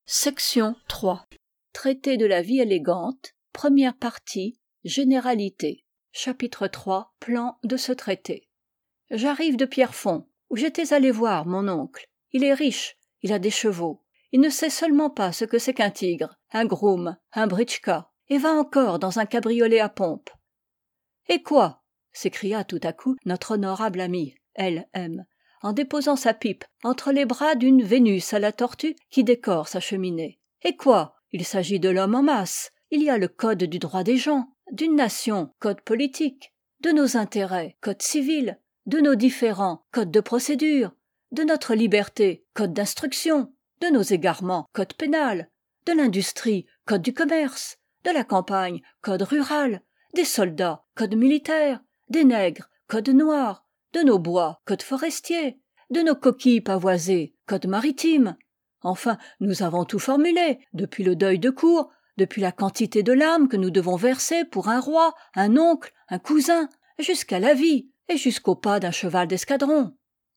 Section 3. Traité de la vie élégante. Première partie. Généralité. Chapitre 3. Plan de ce traité. J'arrive de Pierrefonds, où j'étais allé voir mon oncle. Il est riche, il a des chevaux. Il ne sait seulement pas ce que c'est qu'un tigre, un groom, un britchka, et va encore dans un cabriolet à pompe. Et quoi? S'écria tout à coup notre honorable ami, L.M., en déposant sa pipe entre les bras d'une Vénus à la tortue qui décore sa cheminée. Et quoi? Il s'agit de l'homme en masse. Il y a le code du droit des gens, d'une nation, code politique, de nos intérêts, code civil, de nos différends, code de procédure, de notre liberté, code d'instruction, de nos égarements, code pénal, de l'industrie, code du commerce, de la campagne, code rural, des soldats, code militaire, des nègres, code noir, de nos bois, code forestier, de nos coquilles pavoisées, code maritime. Enfin, nous avons tout formulé, depuis le deuil de cour, depuis la quantité de larmes que nous devons verser pour un roi, un oncle, un cousin, jusqu'à la vie, et jusqu'au pas d'un cheval d'escadron.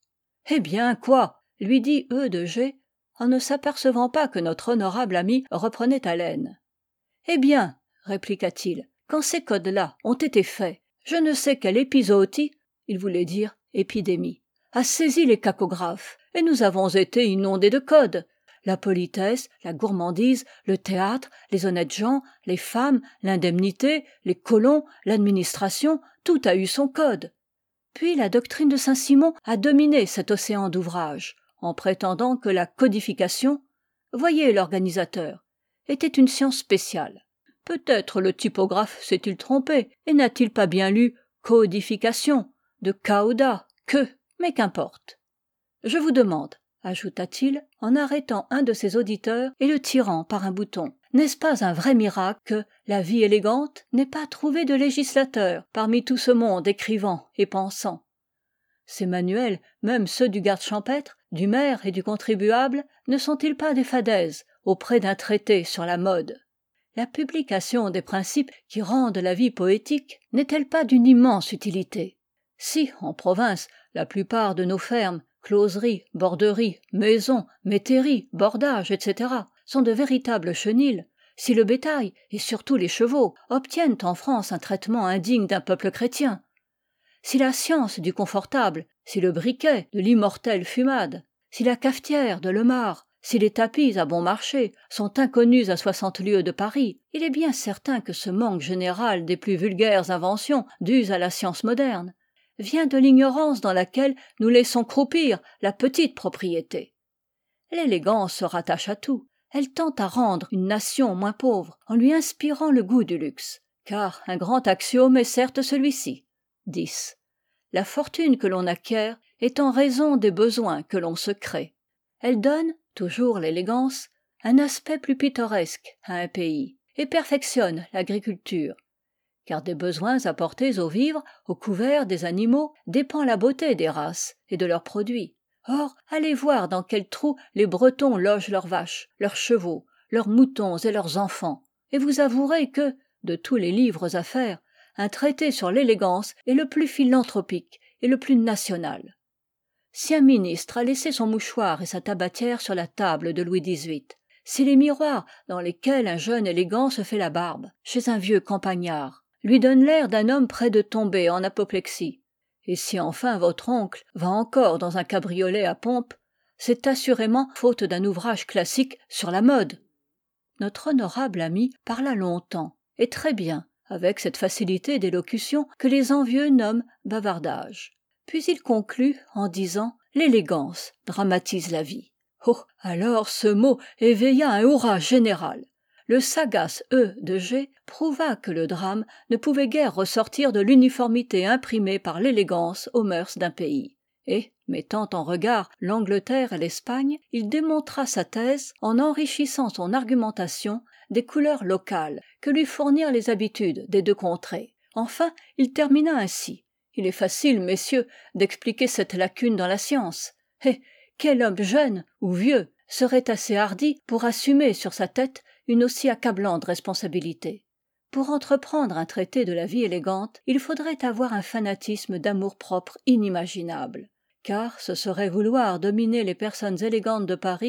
Eh bien, quoi? Lui dit E de G, en ne s'apercevant pas que notre honorable ami reprenait haleine. Eh bien, répliqua-t-il, quand ces codes-là ont été faits, je ne sais quelle épizootie, il voulait dire épidémie, a saisi les cacographes, et nous avons été inondés de codes. La politesse, la gourmandise, le théâtre, les honnêtes gens, les femmes, l'indemnité, les colons, l'administration, tout a eu son code. Puis la doctrine de Saint-Simon a dominé cet océan d'ouvrages, en prétendant que la codification, voyez l'organisateur, était une science spéciale. Peut-être le typographe s'est-il trompé et n'a-t-il pas bien lu codification, de cauda, que, mais qu'importe. Je vous demande, ajouta-t-il, en arrêtant un de ses auditeurs et le tirant par un bouton, n'est-ce pas un vrai miracle que la vie élégante n'ait pas trouvé de législateur parmi tout ce monde écrivant et pensant? Ces manuels, même ceux du garde champêtre, du maire et du contribuable, ne sont-ils pas des fadaises auprès d'un traité sur la mode? La publication des principes qui rendent la vie poétique n'est-elle pas d'une immense utilité? Si, en province, la plupart de nos fermes, closeries, borderies, maisons, métairies, bordages, etc., sont de véritables chenils, si le bétail, et surtout les chevaux, obtiennent en France un traitement indigne d'un peuple chrétien, si la science du confortable, si le briquet de l'immortelle fumade, si la cafetière de Lemare, si les tapis à bon marché sont inconnus à 60 lieues de Paris, il est bien certain que ce manque général des plus vulgaires inventions dues à la science moderne vient de l'ignorance dans laquelle nous laissons croupir la petite propriété. L'élégance se rattache à tout. Elle tend à rendre une nation moins pauvre en lui inspirant le goût du luxe. Car un grand axiome est certes celui-ci. 10. La fortune que l'on acquiert est en raison des besoins que l'on se crée. Elle donne, toujours l'élégance, un aspect plus pittoresque à un pays, et perfectionne l'agriculture. Car des besoins apportés aux vivres, au couvert des animaux, dépend la beauté des races et de leurs produits. Or, allez voir dans quels trous les Bretons logent leurs vaches, leurs chevaux, leurs moutons et leurs enfants, et vous avouerez que, de tous les livres à faire, un traité sur l'élégance est le plus philanthropique et le plus national. Si un ministre a laissé son mouchoir et sa tabatière sur la table de Louis XVIII, si les miroirs dans lesquels un jeune élégant se fait la barbe, chez un vieux campagnard, lui donnent l'air d'un homme près de tomber en apoplexie, et si enfin votre oncle va encore dans un cabriolet à pompe, c'est assurément faute d'un ouvrage classique sur la mode. Notre honorable ami parla longtemps, et très bien, avec cette facilité d'élocution que les envieux nomment bavardage. Puis il conclut en disant « L'élégance dramatise la vie ». Oh, alors ce mot éveilla un hurrah général. Le sagace E de G prouva que le drame ne pouvait guère ressortir de l'uniformité imprimée par l'élégance aux mœurs d'un pays. Et, mettant en regard l'Angleterre et l'Espagne, il démontra sa thèse en enrichissant son argumentation des couleurs locales que lui fournirent les habitudes des deux contrées. Enfin, il termina ainsi. Il est facile, messieurs, d'expliquer cette lacune dans la science. Eh, quel homme jeune ou vieux serait assez hardi pour assumer sur sa tête une aussi accablante responsabilité? Pour entreprendre un traité de la vie élégante, il faudrait avoir un fanatisme d'amour-propre inimaginable, car ce serait vouloir dominer les personnes élégantes de Paris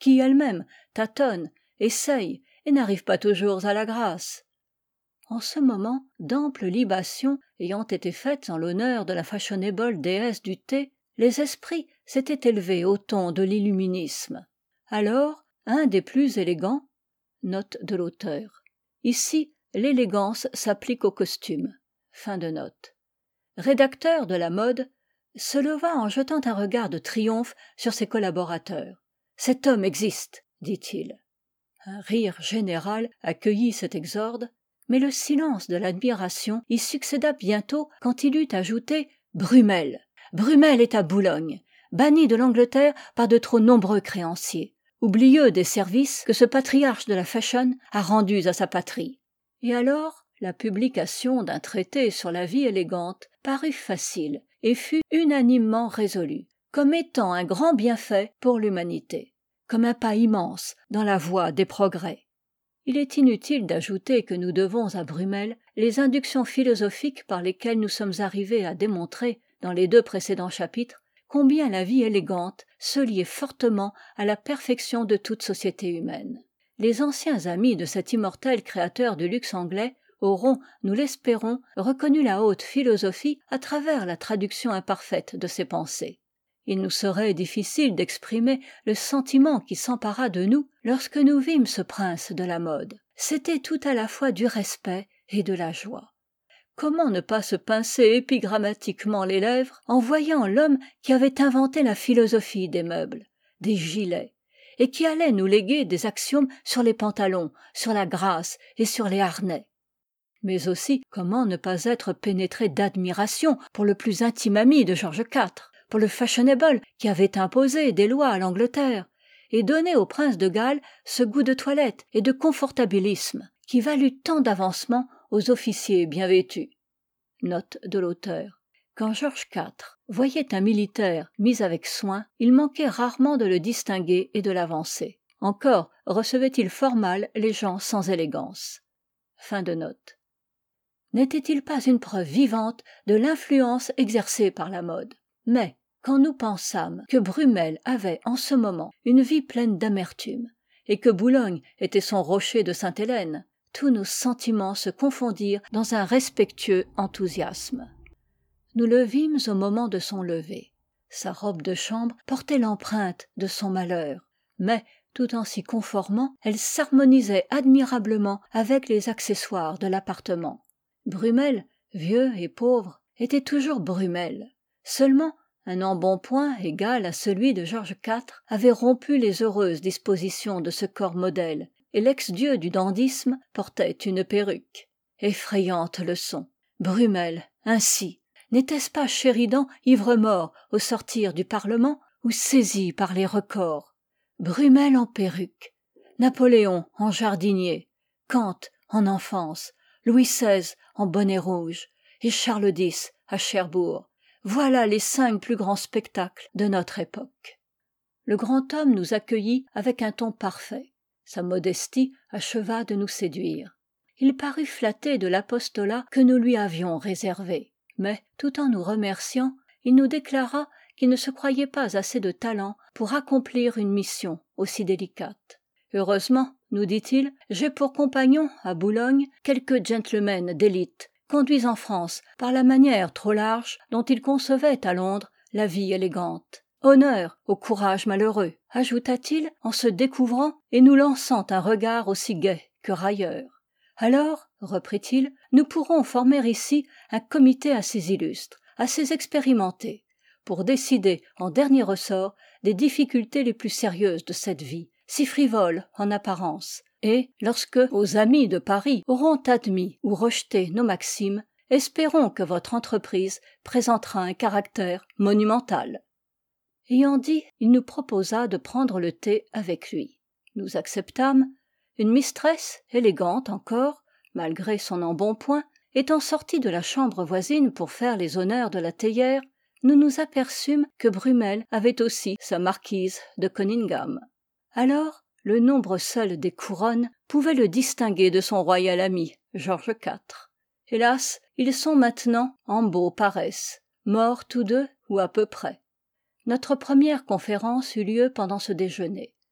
qui elle-même tâtonne, essaye et n'arrive pas toujours à la grâce. En ce moment, d'amples libations ayant été faites en l'honneur de la fashionable déesse du thé, les esprits s'étaient élevés au ton de l'illuminisme. Alors, un des plus élégants, note de l'auteur. Ici, l'élégance s'applique au costume. Fin de note. Rédacteur de la mode, se leva en jetant un regard de triomphe sur ses collaborateurs. « Cet homme existe, dit-il. » Un rire général accueillit cet exorde, mais le silence de l'admiration y succéda bientôt quand il eut ajouté « Brummel. Brummel est à Boulogne, banni de l'Angleterre par de trop nombreux créanciers, oublieux des services que ce patriarche de la fashion a rendus à sa patrie. » Et alors, la publication d'un traité sur la vie élégante parut facile et fut unanimement résolue, comme étant un grand bienfait pour l'humanité, comme un pas immense dans la voie des progrès. Il est inutile d'ajouter que nous devons à Brummel les inductions philosophiques par lesquelles nous sommes arrivés à démontrer, dans les 2 précédents chapitres, combien la vie élégante se liait fortement à la perfection de toute société humaine. Les anciens amis de cet immortel créateur du luxe anglais auront, nous l'espérons, reconnu la haute philosophie à travers la traduction imparfaite de ses pensées. Il nous serait difficile d'exprimer le sentiment qui s'empara de nous lorsque nous vîmes ce prince de la mode. C'était tout à la fois du respect et de la joie. Comment ne pas se pincer épigrammatiquement les lèvres en voyant l'homme qui avait inventé la philosophie des meubles, des gilets, et qui allait nous léguer des axiomes sur les pantalons, sur la grâce et sur les harnais. Mais aussi, comment ne pas être pénétré d'admiration pour le plus intime ami de George IV, pour le fashionable qui avait imposé des lois à l'Angleterre et donné au prince de Galles ce goût de toilette et de confortabilisme qui valut tant d'avancement aux officiers bien vêtus. Note de l'auteur. Quand George IV voyait un militaire mis avec soin, il manquait rarement de le distinguer et de l'avancer. Encore recevait-il fort mal les gens sans élégance. Fin de note. N'était-il pas une preuve vivante de l'influence exercée par la mode? Mais, quand nous pensâmes que Brummel avait en ce moment une vie pleine d'amertume, et que Boulogne était son rocher de Sainte-Hélène, tous nos sentiments se confondirent dans un respectueux enthousiasme. Nous le vîmes au moment de son lever. Sa robe de chambre portait l'empreinte de son malheur, mais, tout en s'y conformant, elle s'harmonisait admirablement avec les accessoires de l'appartement. Brummel, vieux et pauvre, était toujours Brummel. Seulement, un embonpoint égal à celui de George IV avait rompu les heureuses dispositions de ce corps modèle, et l'ex-dieu du dandysme portait une perruque. Effrayante leçon. Brummel, ainsi. N'était-ce pas Sheridan ivre-mort au sortir du Parlement ou saisi par les recors? Brummel en perruque, Napoléon en jardinier, Kant en enfance, Louis XVI en bonnet rouge et Charles X à Cherbourg. Voilà les 5 plus grands spectacles de notre époque. Le grand homme nous accueillit avec un ton parfait. Sa modestie acheva de nous séduire. Il parut flatté de l'apostolat que nous lui avions réservé. Mais, tout en nous remerciant, il nous déclara qu'il ne se croyait pas assez de talent pour accomplir une mission aussi délicate. Heureusement, nous dit-il, j'ai pour compagnons à Boulogne quelques gentlemen d'élite, conduits en France par la manière trop large dont ils concevaient à Londres la vie élégante. Honneur au courage malheureux, ajouta-t-il en se découvrant et nous lançant un regard aussi gai que railleur. Alors, reprit-il, nous pourrons former ici un comité assez illustre, assez expérimenté, pour décider en dernier ressort des difficultés les plus sérieuses de cette vie, si frivole en apparence, et, lorsque aux amis de Paris auront admis ou rejeté nos maximes, espérons que votre entreprise présentera un caractère monumental. Ayant dit, il nous proposa de prendre le thé avec lui. Nous acceptâmes. Une mistress, élégante encore, malgré son embonpoint, étant sortie de la chambre voisine pour faire les honneurs de la théière, nous nous aperçûmes que Brummel avait aussi sa marquise de Conyngham. Alors, le nombre seul des couronnes pouvait le distinguer de son royal ami, George IV. Hélas, ils sont maintenant en beau paresse, morts tous deux ou à peu près. Notre première conférence eut lieu pendant ce déjeuner.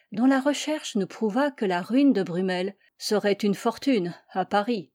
dont la recherche nous prouva que la ruine de Brummel serait une fortune à Paris.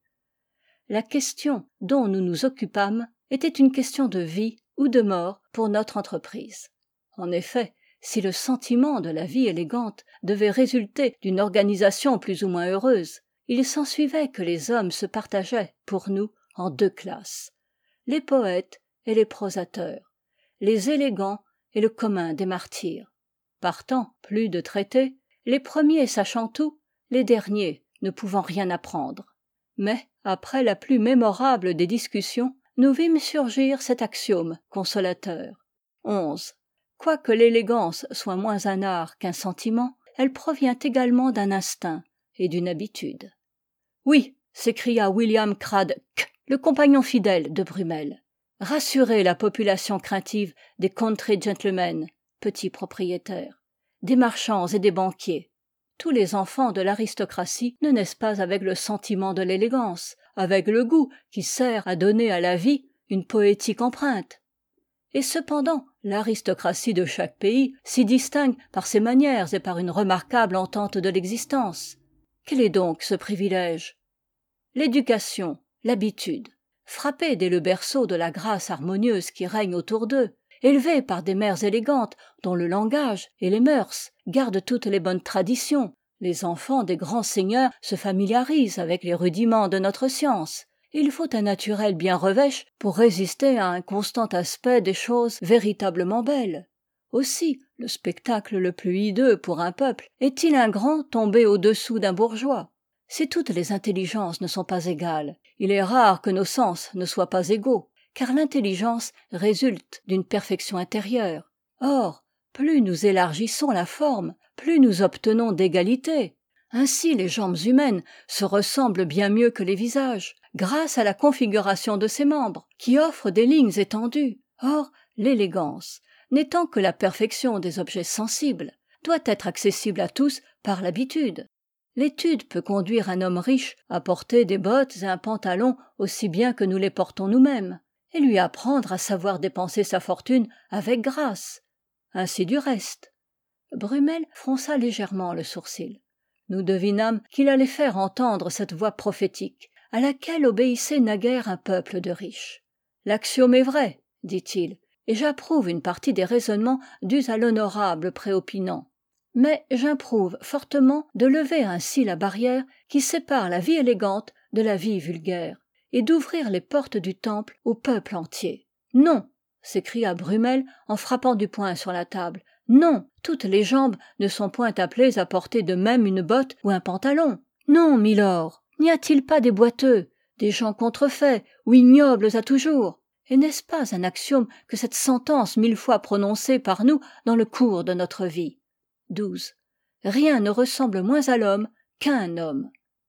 La question dont nous nous occupâmes était une question de vie ou de mort pour notre entreprise. En effet, si le sentiment de la vie élégante devait résulter d'une organisation plus ou moins heureuse, il s'ensuivait que les hommes se partageaient, pour nous, en deux classes, les poètes et les prosateurs, les élégants et le commun des martyrs. Partant, plus de traités, les premiers sachant tout, les derniers ne pouvant rien apprendre. Mais, après la plus mémorable des discussions, nous vîmes surgir cet axiome consolateur. 11. Quoique l'élégance soit moins un art qu'un sentiment, elle provient également d'un instinct et d'une habitude. Oui, s'écria William Craddock, le compagnon fidèle de Brummel. Rassurez la population craintive des country gentlemen, petits propriétaires, des marchands et des banquiers. Tous les enfants de l'aristocratie ne naissent pas avec le sentiment de l'élégance, avec le goût qui sert à donner à la vie une poétique empreinte. Et cependant, l'aristocratie de chaque pays s'y distingue par ses manières et par une remarquable entente de l'existence. Quel est donc ce privilège ? L'éducation, l'habitude. Frappés dès le berceau de la grâce harmonieuse qui règne autour d'eux, élevés par des mères élégantes dont le langage et les mœurs gardent toutes les bonnes traditions, les enfants des grands seigneurs se familiarisent avec les rudiments de notre science. Il faut un naturel bien revêche pour résister à un constant aspect des choses véritablement belles. Aussi, le spectacle le plus hideux pour un peuple est-il un grand tombé au-dessous d'un bourgeois. Si toutes les intelligences ne sont pas égales, il est rare que nos sens ne soient pas égaux, car l'intelligence résulte d'une perfection intérieure. Or, plus nous élargissons la forme, plus nous obtenons d'égalité. Ainsi les jambes humaines se ressemblent bien mieux que les visages, grâce à la configuration de ses membres, qui offre des lignes étendues. Or, l'élégance, n'étant que la perfection des objets sensibles, doit être accessible à tous par l'habitude. L'étude peut conduire un homme riche à porter des bottes et un pantalon aussi bien que nous les portons nous-mêmes, et lui apprendre à savoir dépenser sa fortune avec grâce. Ainsi du reste. Brummel fronça légèrement le sourcil. Nous devinâmes qu'il allait faire entendre cette voix prophétique, à laquelle obéissait naguère un peuple de riches. L'axiome est vrai, dit-il, et j'approuve une partie des raisonnements dus à l'honorable préopinant. Mais j'improuve fortement de lever ainsi la barrière qui sépare la vie élégante de la vie vulgaire, et d'ouvrir les portes du temple au peuple entier. Non, s'écria Brummel en frappant du poing sur la table. Non, toutes les jambes ne sont point appelées à porter de même une botte ou un pantalon. Non, milord, n'y a-t-il pas des boiteux, des gens contrefaits ou ignobles à toujours? Et n'est-ce pas un axiome que cette sentence 1000 fois prononcée par nous dans le cours de notre vie? 12. Rien ne ressemble moins à l'homme qu'à un homme.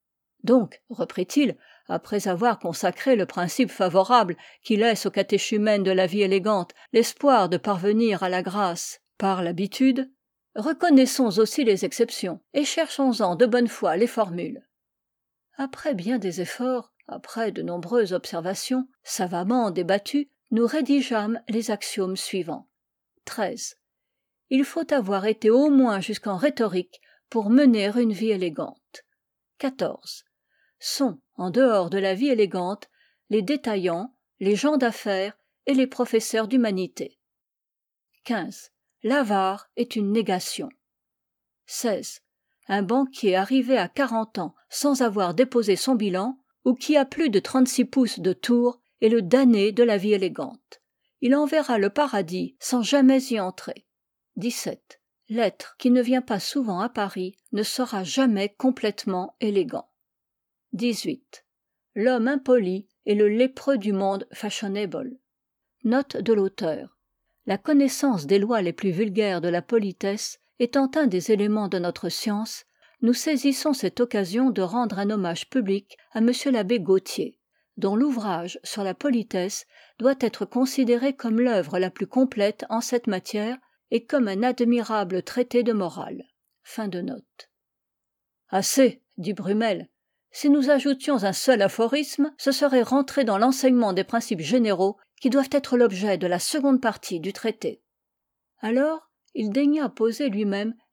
Donc, reprit-il, après avoir consacré le principe favorable qui laisse aux catéchumènes de la vie élégante l'espoir de parvenir à la grâce par l'habitude, reconnaissons aussi les exceptions et cherchons-en de bonne foi les formules. Après bien des efforts, après de nombreuses observations, savamment débattues, nous rédigeâmes les axiomes suivants. 13. Il faut avoir été au moins jusqu'en rhétorique pour mener une vie élégante. 14. Sont, en dehors de la vie élégante, les détaillants, les gens d'affaires et les professeurs d'humanité. 15. L'avare est une négation. 16. Un banquier arrivé à 40 ans sans avoir déposé son bilan, ou qui a plus de 36 pouces de tour, est le damné de la vie élégante. Il enverra le paradis sans jamais y entrer. 17. L'être qui ne vient pas souvent à Paris ne sera jamais complètement élégant. 18. L'homme impoli est le lépreux du monde fashionable. Note de l'auteur. La connaissance des lois les plus vulgaires de la politesse étant un des éléments de notre science, nous saisissons cette occasion de rendre un hommage public à M. l'abbé Gautier, dont l'ouvrage sur la politesse doit être considéré comme l'œuvre la plus complète en cette matière et comme un admirable traité de morale. Fin de note. Assez, dit Brummel. Si nous ajoutions un seul aphorisme, ce serait rentrer dans l'enseignement des principes généraux qui doivent être l'objet de la seconde partie du traité. Alors, il daigna poser lui-même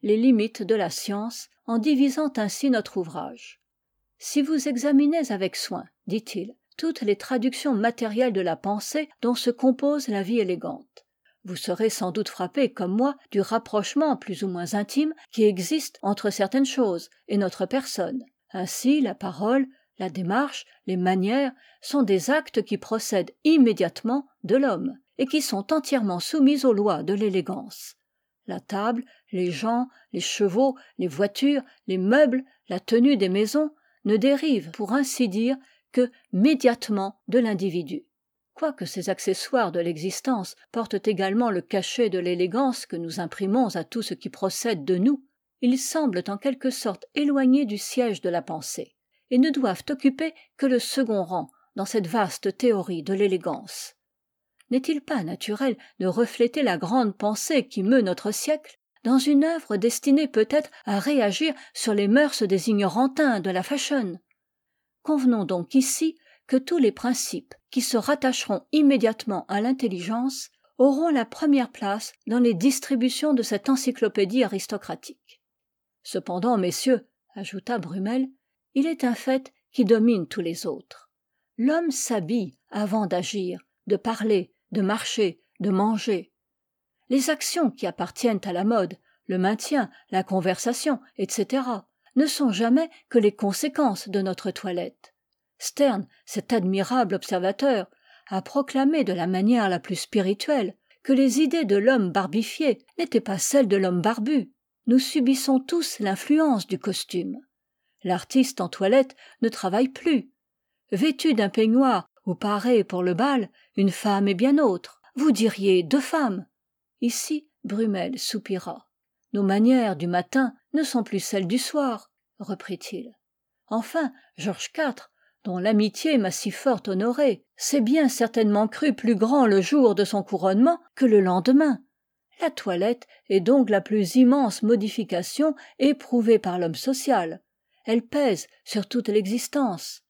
les limites de la science en divisant ainsi notre ouvrage. Si vous examinez avec soin, dit-il, toutes les traductions matérielles de la pensée dont se compose la vie élégante, vous serez sans doute frappé, comme moi, du rapprochement plus ou moins intime qui existe entre certaines choses et notre personne. Ainsi, la parole, la démarche, les manières sont des actes qui procèdent immédiatement de l'homme et qui sont entièrement soumis aux lois de l'élégance. La table, les gens, les chevaux, les voitures, les meubles, la tenue des maisons ne dérivent, pour ainsi dire, que médiatement de l'individu. Quoique ces accessoires de l'existence portent également le cachet de l'élégance que nous imprimons à tout ce qui procède de nous, ils semblent en quelque sorte éloignés du siège de la pensée, et ne doivent occuper que le second rang dans cette vaste théorie de l'élégance. N'est-il pas naturel de refléter la grande pensée qui meut notre siècle dans une œuvre destinée peut-être à réagir sur les mœurs des ignorantins de la fashion? Convenons donc ici que tous les principes qui se rattacheront immédiatement à l'intelligence auront la première place dans les distributions de cette encyclopédie aristocratique. Cependant, messieurs, ajouta Brummel, il est un fait qui domine tous les autres. L'homme s'habille avant d'agir, de parler, de marcher, de manger. Les actions qui appartiennent à la mode, le maintien, la conversation, etc., ne sont jamais que les conséquences de notre toilette. Sterne, cet admirable observateur, a proclamé de la manière la plus spirituelle que les idées de l'homme barbifié n'étaient pas celles de l'homme barbu. Nous subissons tous l'influence du costume. L'artiste en toilette ne travaille plus. Vêtu d'un peignoir ou paré pour le bal, une femme est bien autre. Vous diriez 2 femmes. Ici, Brummel soupira. Nos manières du matin ne sont plus celles du soir, reprit-il. Enfin, Georges IV, dont l'amitié m'a si fort honoré, s'est bien certainement cru plus grand le jour de son couronnement que le lendemain. La toilette est donc la plus immense modification éprouvée par l'homme social. Elle pèse sur toute l'existence.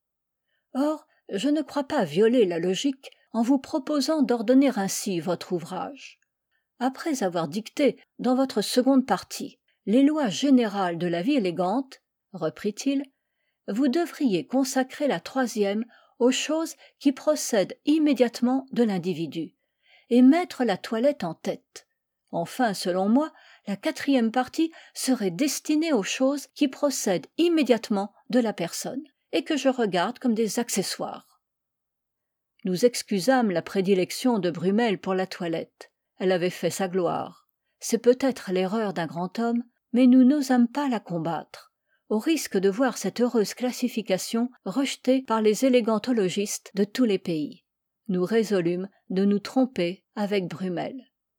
Or, je ne crois pas violer la logique en vous proposant d'ordonner ainsi votre ouvrage. Après avoir dicté, dans votre seconde partie, les lois générales de la vie élégante, reprit-il, vous devriez consacrer la 3e aux choses qui procèdent immédiatement de l'individu, et mettre la toilette en tête. Enfin, selon moi, la 4e partie serait destinée aux choses qui procèdent immédiatement de la personne, et que je regarde comme des accessoires. Nous excusâmes la prédilection de Brummel pour la toilette. Elle avait fait sa gloire. C'est peut-être l'erreur d'un grand homme, mais nous n'osâmes pas la combattre, au risque de voir cette heureuse classification rejetée par les élégantologistes de tous les pays. Nous résolûmes de nous tromper avec Brummel.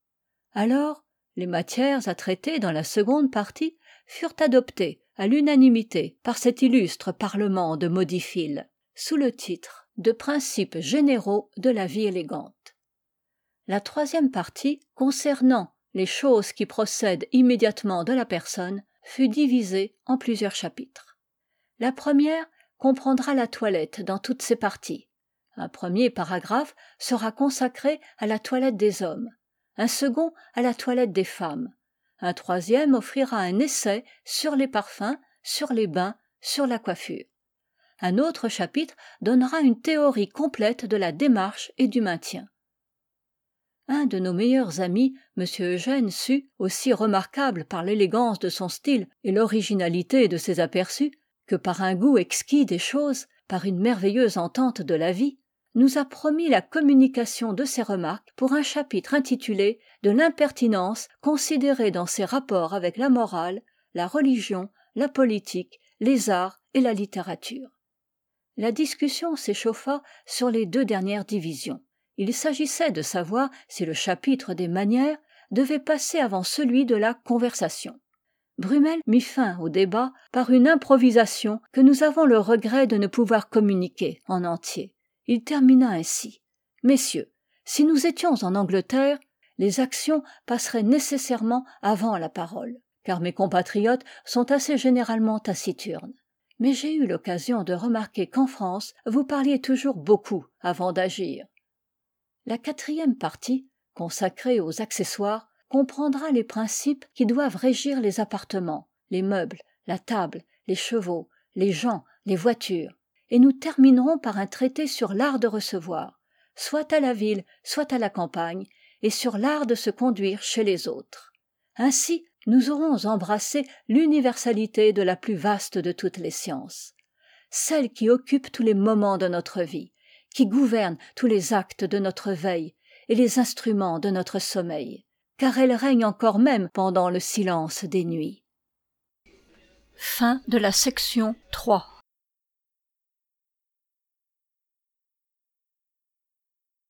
Alors, les matières à traiter dans la seconde partie furent adoptées à l'unanimité par cet illustre parlement de modiphiles, sous le titre de Principes généraux de la vie élégante. La 3e partie, concernant les choses qui procèdent immédiatement de la personne, fut divisée en plusieurs chapitres. La première comprendra la toilette dans toutes ses parties. Un premier paragraphe sera consacré à la toilette des hommes, un second à la toilette des femmes, un 3e offrira un essai sur les parfums, sur les bains, sur la coiffure. Un autre chapitre donnera une théorie complète de la démarche et du maintien. Un de nos meilleurs amis, M. Eugène Sue, aussi remarquable par l'élégance de son style et l'originalité de ses aperçus, que par un goût exquis des choses, par une merveilleuse entente de la vie, nous a promis la communication de ses remarques pour un chapitre intitulé de l'impertinence considérée dans ses rapports avec la morale, la religion, la politique, les arts et la littérature. La discussion s'échauffa sur les 2 dernières divisions. Il s'agissait de savoir si le chapitre des manières devait passer avant celui de la conversation. Brummel mit fin au débat par une improvisation que nous avons le regret de ne pouvoir communiquer en entier. Il termina ainsi. « Messieurs, si nous étions en Angleterre, les actions passeraient nécessairement avant la parole, car mes compatriotes sont assez généralement taciturnes. Mais j'ai eu l'occasion de remarquer qu'en France, vous parliez toujours beaucoup avant d'agir. » La 4e partie, consacrée aux accessoires, comprendra les principes qui doivent régir les appartements, les meubles, la table, les chevaux, les gens, les voitures, et nous terminerons par un traité sur l'art de recevoir, soit à la ville, soit à la campagne, et sur l'art de se conduire chez les autres. Ainsi, nous aurons embrassé l'universalité de la plus vaste de toutes les sciences, celle qui occupe tous les moments de notre vie, qui gouverne tous les actes de notre veille et les instruments de notre sommeil, car elle règne encore même pendant le silence des nuits. Section